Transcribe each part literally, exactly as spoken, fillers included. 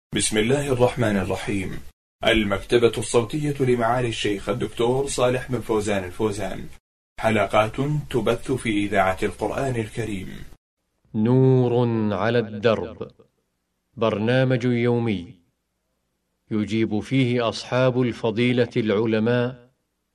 بسم الله الرحمن الرحيم. المكتبة الصوتية لمعالي الشيخ الدكتور صالح بن فوزان الفوزان، حلقات تبث في إذاعة القرآن الكريم. نور على الدرب، برنامج يومي يجيب فيه أصحاب الفضيلة العلماء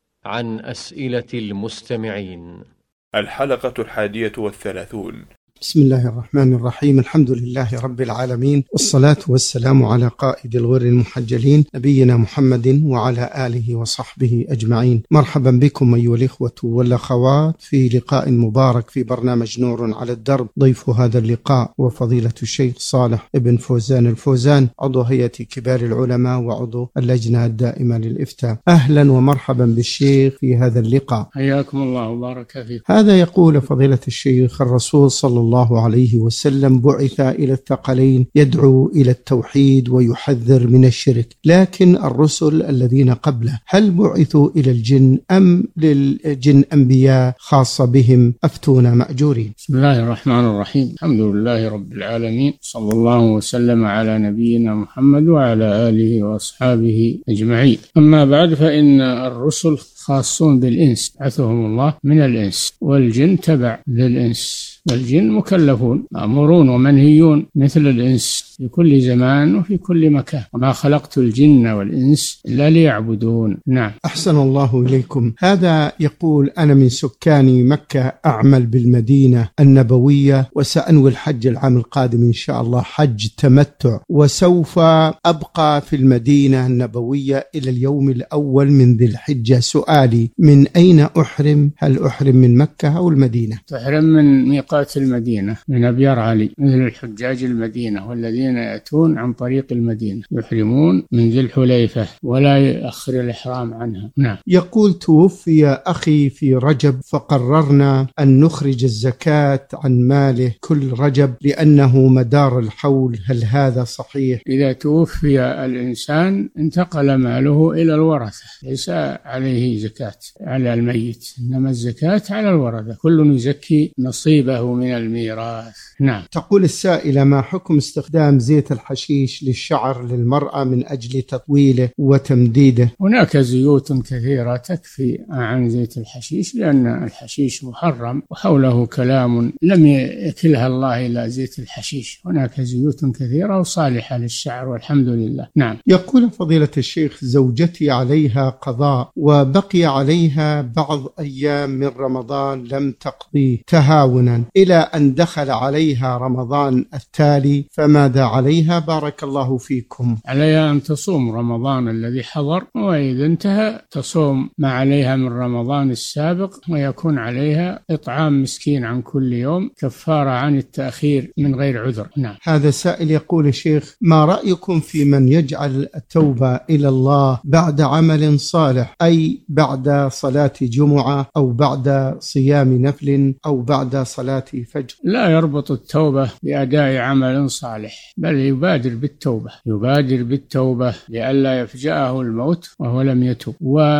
عن أسئلة المستمعين. الحلقة الحادية والثلاثون. بسم الله الرحمن الرحيم. الحمد لله رب العالمين، والصلاة والسلام على قائد الغر المحجلين نبينا محمد وعلى آله وصحبه أجمعين. مرحبا بكم أيها الإخوة والأخوات في لقاء مبارك في برنامج نور على الدرب. ضيف هذا اللقاء وفضيلة الشيخ صالح بن فوزان الفوزان، عضو هيئة كبار العلماء وعضو اللجنة الدائمة للإفتاء. أهلا ومرحبا بالشيخ في هذا اللقاء. حياكم الله وبارك فيكم. هذا يقول فضيلة الشيخ: الرسول صلى الله الله عليه وسلم بعث إلى الثقلين يدعو إلى التوحيد ويحذر من الشرك، لكن الرسل الذين قبله هل بعثوا إلى الجن أم للجن أنبياء خاصة بهم؟ أفتونا مأجورين. بسم الله الرحمن الرحيم. الحمد لله رب العالمين، صلى الله وسلم على نبينا محمد وعلى آله وأصحابه أجمعين. أما بعد، فإن الرسل خاصون بالإنس، بعثهم الله من الإنس، والجن تبع للإنس. الجن مكلفون مأمورون ومنهيون مثل الإنس في كل زمان وفي كل مكان، وما خلقت الجن والإنس إلا ليعبدون. نعم. أحسن الله إليكم. هذا يقول: أنا من سكان مكة، أعمل بالمدينة النبوية، وسأنوي الحج العام القادم إن شاء الله حج تمتع، وسوف أبقى في المدينة النبوية إلى اليوم الأول من ذي الحجة. سؤالي: من أين أحرم؟ هل أحرم من مكة أو المدينة؟ تحرم من ميقات المدينة، من أبيار علي، مثل الحجاج المدينة والذين يأتون عن طريق المدينة يحرمون من ذي الحليفة ولا يأخر الإحرام عنها. نعم. يقول: توفي أخي في رجب، فقررنا أن نخرج الزكاة عن ماله كل رجب لأنه مدار الحول، هل هذا صحيح؟ إذا توفي الإنسان انتقل ماله إلى الورثة، ليس عليه زكاة على الميت، إنما الزكاة على الورثة، كل يزكي نصيبه من الميراث. نعم. تقول السائلة: ما حكم استخدام زيت الحشيش للشعر للمرأة من أجل تطويله وتمديده؟ هناك زيوت كثيرة تكفي عن زيت الحشيش، لأن الحشيش محرم وحوله كلام لم يكلها الله إلى زيت الحشيش. هناك زيوت كثيرة وصالحة للشعر والحمد لله. نعم. يقول فضيلة الشيخ: زوجتي عليها قضاء وبقي عليها بعض أيام من رمضان لم تقضيه تهاونا إلى أن دخل عليها رمضان التالي، فماذا عليها؟ بارك الله فيكم. عليها أن تصوم رمضان الذي حضر، وإذا انتهى تصوم ما عليها من رمضان السابق، ويكون عليها إطعام مسكين عن كل يوم كفارة عن التأخير من غير عذر. نعم. هذا سائل يقول: الشيخ، ما رأيكم في من يجعل التوبة إلى الله بعد عمل صالح، أي بعد صلاة جمعة أو بعد صيام نفل أو بعد صلاة فجر؟ لا يربط التوبة بأداء عمل صالح، بل يبادر بالتوبة، يبادر بالتوبة لئلا يفجأه الموت وهو لم يتوب،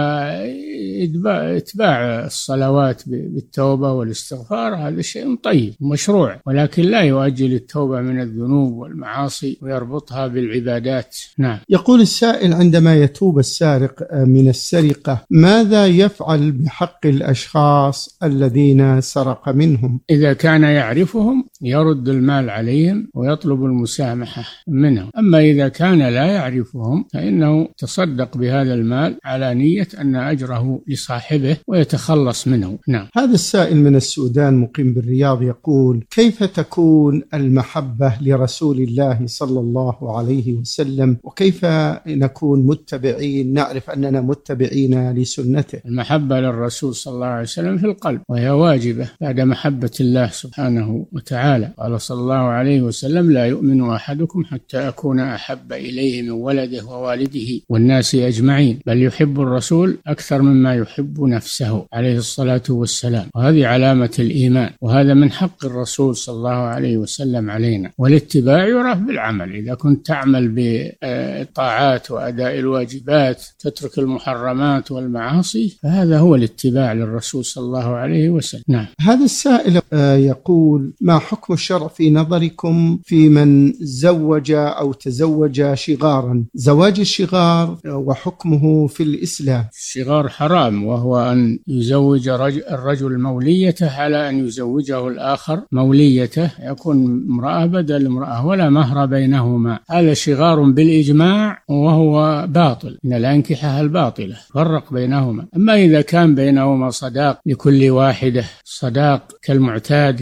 وإتباع الصلوات بالتوبة والاستغفار هذا شيء طيب مشروع، ولكن لا يؤجل التوبة من الذنوب والمعاصي ويربطها بالعبادات. نعم. يقول السائل: عندما يتوب السارق من السرقة ماذا يفعل بحق الأشخاص الذين سرق منهم؟ إذا كان يعرفهم يرد المال عليهم ويطلب المسامحة منهم، أما إذا كان لا يعرفهم فإنه تصدق بهذا المال على نية أن أجره لصاحبه ويتخلص منه. نعم. هذا السائل من السودان مقيم بالرياض يقول: كيف تكون المحبة لرسول الله صلى الله عليه وسلم، وكيف نكون متبعين نعرف أننا متبعين لسنته؟ المحبة للرسول صلى الله عليه وسلم في القلب، وهي واجبة بعد محبة الله سبحانه وتعالى. قال صلى الله عليه وسلم: لا يؤمن أحدكم حتى أكون أحب إليه من ولده ووالده والناس أجمعين، بل يحب الرسول أكثر مما يحب نفسه عليه الصلاة والسلام. وهذه علامة الإيمان، وهذا من حق الرسول صلى الله عليه وسلم علينا، والاتباع يراه بالعمل. إذا كنت تعمل بالطاعات وأداء الواجبات، تترك المحرمات والمعاصي المعاصي فهذا هو الاتباع للرسول صلى الله عليه وسلم. نعم. هذا السائل يقول: ما حكم الشرع في نظركم في من زوج أو تزوج شغارا؟ زواج الشغار وحكمه في الإسلام. الشغار حرام، وهو أن يزوج الرجل موليته على أن يزوجه الآخر موليته، يكون امرأة بدل امرأة ولا مهر بينهما. هذا شغار بالإجماع وهو باطل، إن الأنكحة الباطلة فرق بينهما. أما إذا كان بينهما صداق لكل واحدة، صداق كالمعتاد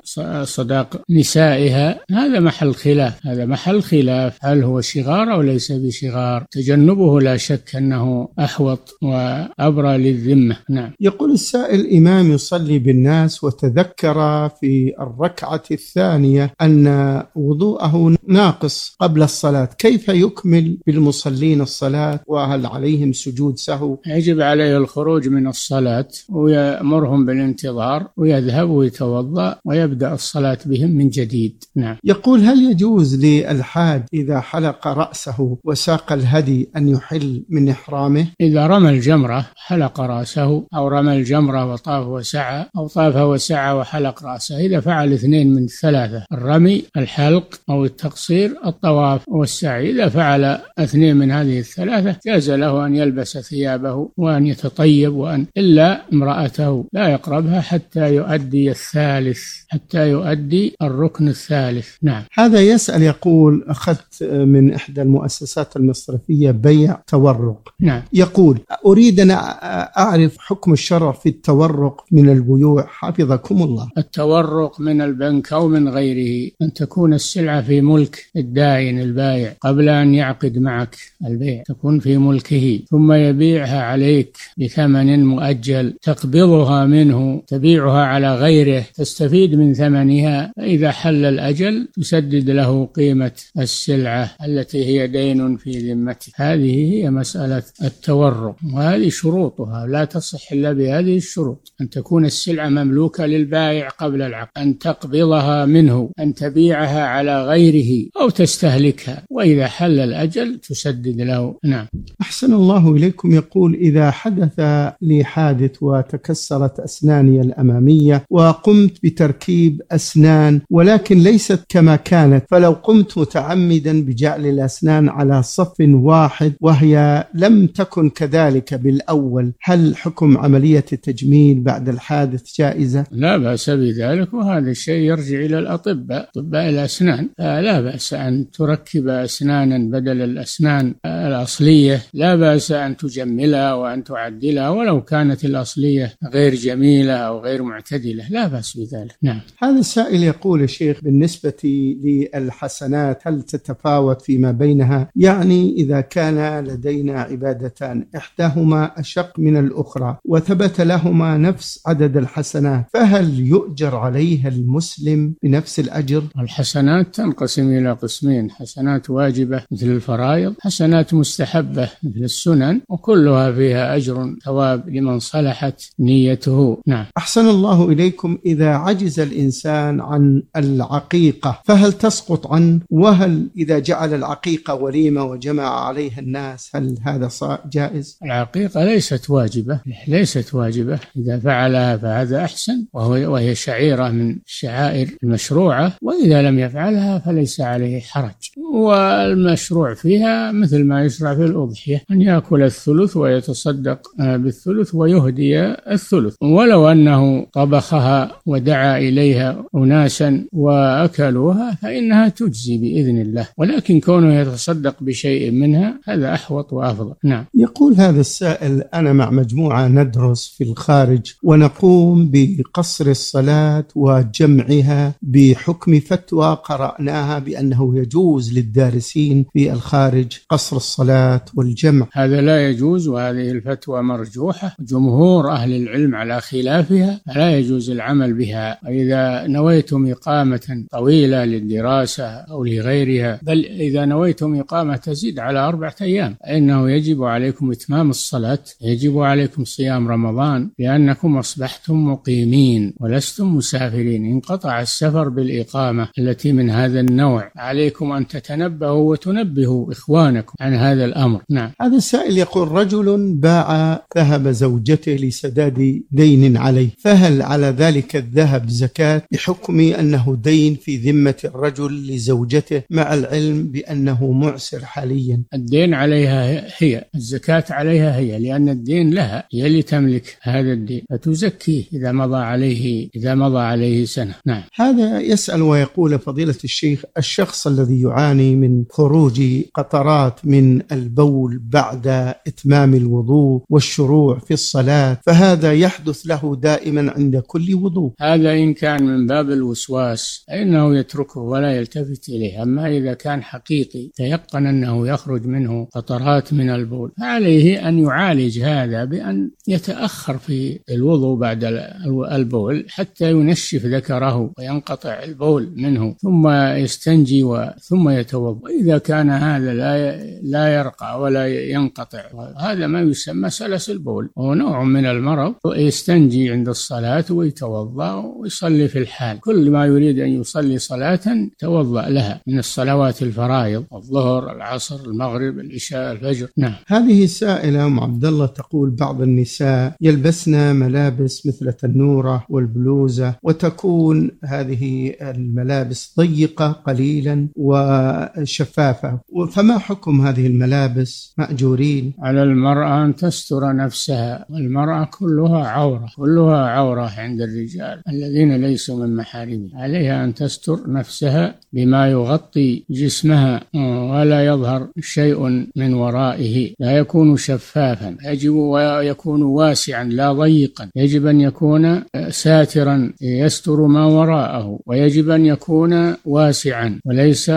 كصداق نسائها، هذا محل خلاف، هذا محل خلاف هل هو شغار أو ليس بشغار. تجنبه لا شك أنه أحوط وأبرى للذمة. نعم. يقول السائل: إمام يصلي بالناس وتذكر في الركعة الثانية أن وضوءه ناقص قبل الصلاة، كيف يكمل بالمصلين الصلاة وهل عليهم سجود سهو؟ يجب عليه الخروج من الصلاة ويأمرهم بالانتظار ويذهب ويتوضأ ويبدأ الصلاة بهم من جديد. نعم. يقول: هل يجوز للحاج إذا حلق رأسه وساق الهدي أن يحل من إحرامه؟ إذا رمى الجمرة حلق رأسه، أو رمى الجمرة وطاف وسعى، أو طاف وسعى وحلق رأسه، إذا فعل اثنين من ثلاثة: الرمي، الحلق، أو التقصير، الطواف والسعي، إذا فعل اثنين من هذه الثلاثة جاز له أن يلبس ثيابه وأن يتطيب، وأن إلا امرأته لا يقربها حتى يؤدي الثالث، حتى يؤدي الركن الثالث. نعم. هذا يسأل يقول: أخذت من إحدى المؤسسات المصرفية بيع تورق. نعم. يقول: أريد أن أعرف حكم الشرع في التورق من البيوع حفظكم الله. التورق من البنك أو من غيره أن تكون السلعة في ملك الداين البائع قبل أن يعقد معك البيع، تكون في ملكه، ثم يبيعها عليك بثمن مؤجل تقبضها منه، تبيعها على غيره، تستفيد من ثمنها، فإذا حل الأجل تسدد له قيمة السلعة التي هي دين في ذمته. هذه هي مسألة التورق، وهذه شروطها لا تصح إلا بهذه الشروط: أن تكون السلعة مملوكة للبائع قبل العقد، أن تقبضها منه، أن تبيعها على غيره أو تستهلكها، وإذا حل الأجل تسدد له. نعم. أحسن الله إليكم. يقول: إذا حدث لي حادث وتكسرت أسناني الأمامية وقمت بتركيب أسنان ولكن ليست كما كانت، فلو قمت متعمدا بجعل الأسنان على صف واحد وهي لم تكن كذلك بالأول، هل حكم عملية التجميل بعد الحادث جائزة؟ لا بأس بذلك، وهذا الشيء يرجع إلى الأطباء، أطباء الأسنان. لا بأس أن تركب أسنانا بدل الأسنان الأصلية، لا بأس أن تجملها وأن تعدلها ولو كانت الأصلية غير جميلة أو غير معتدلة، لا بأس بذلك. نعم. هذا السائل يقول: الشيخ، بالنسبة للحسنات هل تتفاوت فيما بينها؟ يعني إذا كان لدينا عبادتان إحداهما أشق من الأخرى وثبت لهما نفس عدد الحسنات، فهل يؤجر عليها المسلم بنفس الأجر؟ الحسنات تنقسم إلى قسمين: حسنات واجبة مثل الفرائض، حسنات مستحبة مثل السنن، وكلها فيها أجر ثواب لمن صلحت نيته. نعم. أحسن الله إليكم. إذا عجز الإنسان عن العقيقة فهل تسقط عنه؟ وهل إذا جعل العقيقة وليمة وجمع عليها الناس هل هذا جائز؟ العقيقة ليست واجبة، ليست واجبة، إذا فعلها فهذا أحسن، وهي شعيرة من الشعائر المشروعة، وإذا لم يفعلها فليس عليه حرج. والمشروع فيها مثل ما يشرع في الأضحية، أن يأكل الثلث ويتصدق بالثلث ويهدي الثلث، ولو أنه طبخها ودعا إليها أناسا وأكلوها فإنها تجزي بإذن الله، ولكن كونه يتصدق بشيء منها هذا أحوط وأفضل. نعم. يقول هذا السائل: أنا مع مجموعة ندرس في الخارج ونقوم بقصر الصلاة وجمعها بحكم فتوى قرأناها بأنه يجوز للدارسين في الخارج قصر الصلاة والجمع. هذا لا يجوز، وهذه الفتوى مرجوحة، جمهور أهل العلم على خلافها، فلا يجوز العمل بها. إذا نويتم إقامة طويلة للدراسة أو لغيرها، بل إذا نويتم إقامة تزيد على أربعة أيام، فإنه يجب عليكم إتمام الصلاة، يجب عليكم صيام رمضان، لأنكم أصبحتم مقيمين ولستم مسافرين، انقطع السفر بالإقامة التي من هذا النوع. عليكم أن تتنبهوا وتنبهوا إخوانكم عن هذا هذا الأمر. نعم. هذا السائل يقول: رجل باع ذهب زوجته لسداد دين عليه، فهل على ذلك الذهب زكاة بحكم أنه دين في ذمة الرجل لزوجته مع العلم بأنه معسر حاليا؟ الدين عليها هي، الزكاة عليها هي، لأن الدين لها، هي اللي تملك هذا الدين، فتزكيه إذا مضى عليه إذا مضى عليه سنة. نعم. هذا يسأل ويقول: فضيلة الشيخ، الشخص الذي يعاني من خروج قطرات من البول بعد إتمام الوضوء والشروع في الصلاة، فهذا يحدث له دائما عند كل وضوء، هذا إن كان من باب الوسواس فإنه يتركه ولا يلتفت إليه. أما إذا كان حقيقي تيقن أنه يخرج منه قطرات من البول، فعليه أن يعالج هذا بأن يتأخر في الوضوء بعد البول حتى ينشف ذكره وينقطع البول منه، ثم يستنجي ثم يتوضأ. إذا كان هذا لا لا يرقى ولا ينقطع، هذا ما يسمى سلس البول، وهو نوع من المرض، يستنجي عند الصلاة ويتوضأ ويصلي في الحال. كل ما يريد أن يصلي صلاة توضأ لها من الصلوات الفرائض: الظهر، العصر، المغرب، العشاء، الفجر. نعم. هذه سائلة أم عبد الله تقول: بعض النساء يلبسن ملابس مثل التنورة والبلوزة، وتكون هذه الملابس ضيقة قليلا وشفافة، فما حكم هذه الملابس؟ مأجورين؟ على المرأة أن تستر نفسها، والمرأة كلها عورة، كلها عورة عند الرجال الذين ليسوا من محارمها، عليها أن تستر نفسها بما يغطي جسمها ولا يظهر شيء من ورائه، لا يكون شفافا، يجب ويكون واسعا لا ضيقا، يجب أن يكون ساترا يستر ما وراءه، ويجب أن يكون واسعا وليس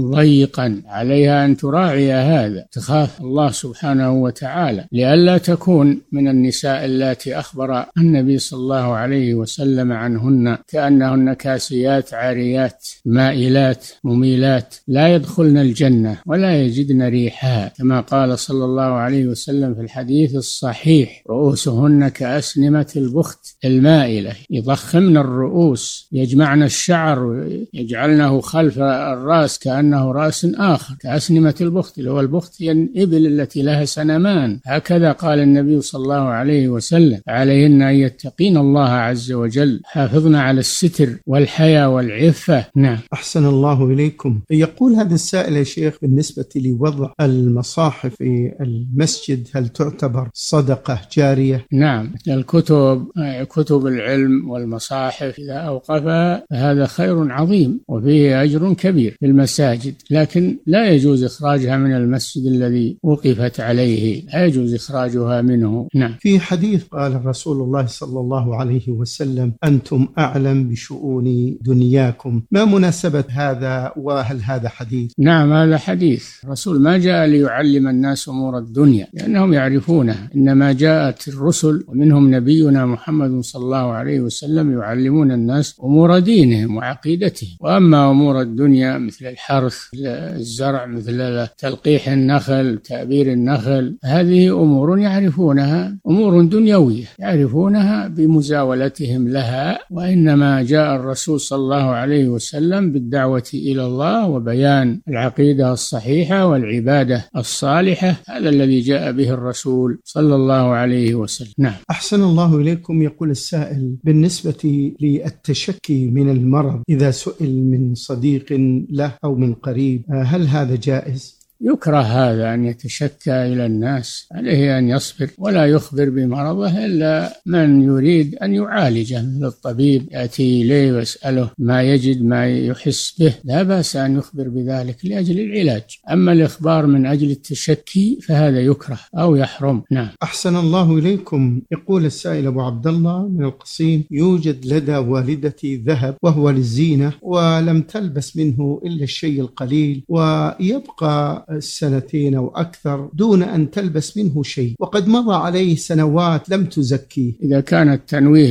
ضيقا. عليها أن تراعي هذا، تخاف الله سبحانه وتعالى، لئلا تكون من النساء التي أخبر النبي صلى الله عليه وسلم عنهن كأنهن كاسيات عاريات مائلات مميلات لا يدخلن الجنة ولا يجدن ريحها، كما قال صلى الله عليه وسلم في الحديث الصحيح: رؤوسهن كأسنمة البخت المائلة، يضخمن الرؤوس، يجمعن الشعر، يجعلنه خلف الرأس كأنه رأس آخر، كأسنمة البخت، اللي هو البخت هي الإبل التي لها سنمان، هكذا قال النبي صلى الله عليه وسلم: عليهن أن يتقين الله عز وجل، حافظن على الستر والحياء والعفة. نعم. أحسن الله إليكم. يقول هذا السائل: يا شيخ، بالنسبة لوضع المصاحف في المسجد هل تعتبر صدقة جارية؟ نعم. الكتب كتب العلم والمصاحف إذا أوقفها هذا خير عظيم وفيه أجر كبير في المساجد، لكن لا يجوز إخراجها من المسجد الذي وقفت عليه، لا يجوز إخراجها منه. نعم. في حديث قال رسول الله صلى الله عليه وسلم: أنتم أعلم بشؤون دنياكم، ما مناسبة هذا وهل هذا حديث؟ نعم، هذا حديث. الرسول ما جاء ليعلم الناس أمور الدنيا لأنهم يعرفونها، إنما جاءت الرسل ومنهم نبينا محمد صلى الله عليه وسلم يعلمون الناس أمور دينهم وعقيدتهم. وأما أمور الدنيا مثل الحرث، الزرع، مثل تلقيح النخل، تأبير النخل، هذه أمور يعرفونها، أمور دنيوية يعرفونها بمزاولتهم لها. وإنما جاء الرسول صلى الله عليه وسلم بالدعوة إلى الله وبيان العقيدة الصحيحة والعبادة الصالحة، هذا الذي جاء به الرسول صلى الله عليه وسلم. نعم. أحسن الله إليكم. يقول السائل: بالنسبة للتشكي من المرض إذا سئل من صديق له أو من قريب، هل هذا جائز؟ يكره هذا أن يتشكى إلى الناس، عليه أن يصبر ولا يخبر بمرضه إلا من يريد أن يعالجه، مثل الطبيب يأتي إليه ويسأله ما يجد ما يحس به، لا بأس أن يخبر بذلك لأجل العلاج. أما الإخبار من أجل التشكي فهذا يكره أو يحرم. نعم. أحسن الله إليكم. يقول السائل أبو عبد الله من القصيم: يوجد لدى والدتي ذهب وهو للزينة، ولم تلبس منه إلا الشيء القليل، ويبقى سنتين أو أكثر دون أن تلبس منه شيء، وقد مضى عليه سنوات لم تزكيه. إذا كان التنويه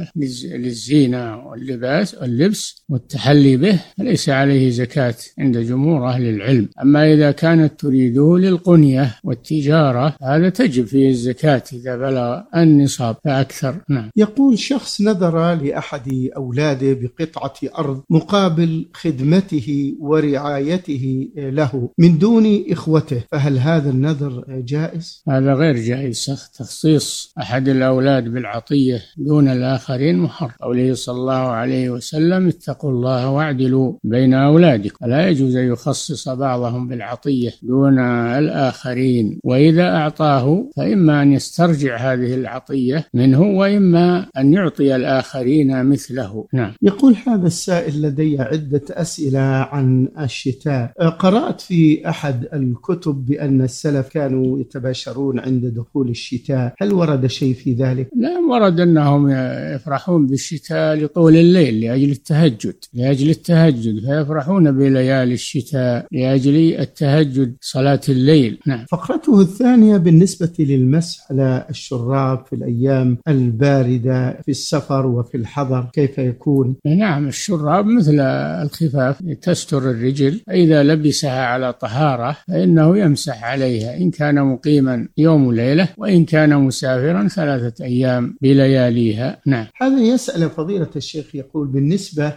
للزينة واللباس واللبس والتحلي به فليس عليه زكاة عند جمهور أهل العلم. أما إذا كانت تريده للقنية والتجارة هذا تجب فيه الزكاة إذا بلغ النصاب فأكثر. نعم. يقول شخص نذر لأحد أولاده بقطعة أرض مقابل خدمته ورعايته له من دون بدون إخوته، فهل هذا النذر جائز؟ هذا غير جائز. تخصيص أحد الأولاد بالعطية دون الآخرين محرم. قوله صلى الله عليه وسلم: اتقوا الله واعدلوا بين أولادكم. لا يجوز أن يخصص بعضهم بالعطية دون الآخرين، وإذا أعطاه فإما أن يسترجع هذه العطية منه، وإما أن يعطي الآخرين مثله. نعم. يقول هذا السائل: لدي عدة أسئلة عن الشتاء. قرأت في أحد الكتب بأن السلف كانوا يتباشرون عند دخول الشتاء، هل ورد شيء في ذلك؟ لا، ورد أنهم يفرحون بالشتاء لطول الليل لأجل التهجد لأجل التهجد فيفرحون بليالي الشتاء لأجل التهجد صلاة الليل. نعم. فقرته الثانية بالنسبة للمسح على الشراب في الأيام الباردة في السفر وفي الحضر كيف يكون؟ نعم، الشراب مثل الخفاف تستر الرجل، إذا لبسها على طهارة فإنه يمسح عليها إن كان مقيما يوم وليلة، وإن كان مسافرا ثلاثة أيام بلياليها. نعم. هذا يسأل فضيلة الشيخ، يقول: بالنسبة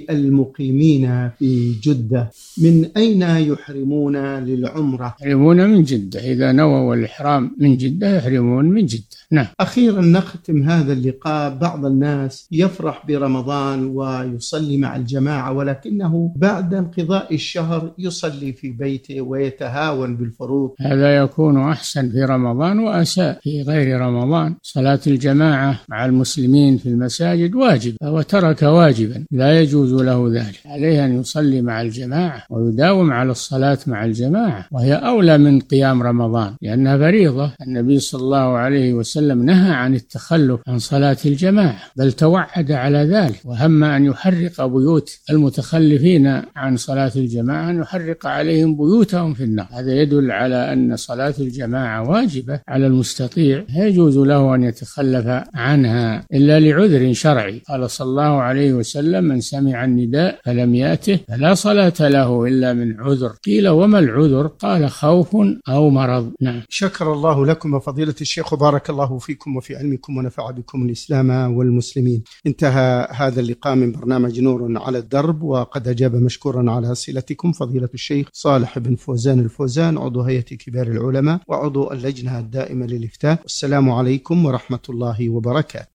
للمقيمين في جدة من أين يحرمون للعمرة؟ يحرمون من جدة، إذا نووا الإحرام من جدة يحرمون من جدة. نعم. أخيرا نختم هذا اللقاء. بعض الناس يفرح برمضان ويصلي مع الجماعة، ولكنه بعد انقضاء الشهر يصلي في بيته ويتهاون بالفروض. هذا يكون أحسن في رمضان وأساء في غير رمضان. صلاة الجماعة مع المسلمين في المساجد واجب، وترك واجبا لا يجوز له ذلك. عليه أن يصلي مع الجماعة ويداوم على الصلاة مع الجماعة، وهي أولى من قيام رمضان لأنها فريضة. النبي صلى الله عليه وسلم نهى عن التخلف عن صلاة الجماعة، بل توعد على ذلك، وهم أن يحرق بيوت المتخلفين عن صلاة الجماعة، أن يحرق عليهم بيوتهم في النار. هذا يدل على أن صلاة الجماعة واجبة على المستطيع، لا يجوز له أن يتخلف عنها إلا لعذر شرعي. قال صلى الله عليه وسلم: من سمع النداء فلم يأته فلا صلاة له إلا من عذر. قيل: وما العذر؟ قال: خوف أو مرض. نعم. شكر الله لكم فضيلة الشيخ، وبارك الله فيكم وفي علمكم ونفع بكم الإسلام والمسلمين. انتهى هذا اللقاء من برنامج نور على الدرب، وقد أجاب مشكورا على أسئلتكم فضيلة الشيخ صالح بن فوزان الفوزان، عضو هيئة كبار العلماء وعضو اللجنة الدائمة للإفتاء. والسلام عليكم ورحمة الله وبركاته.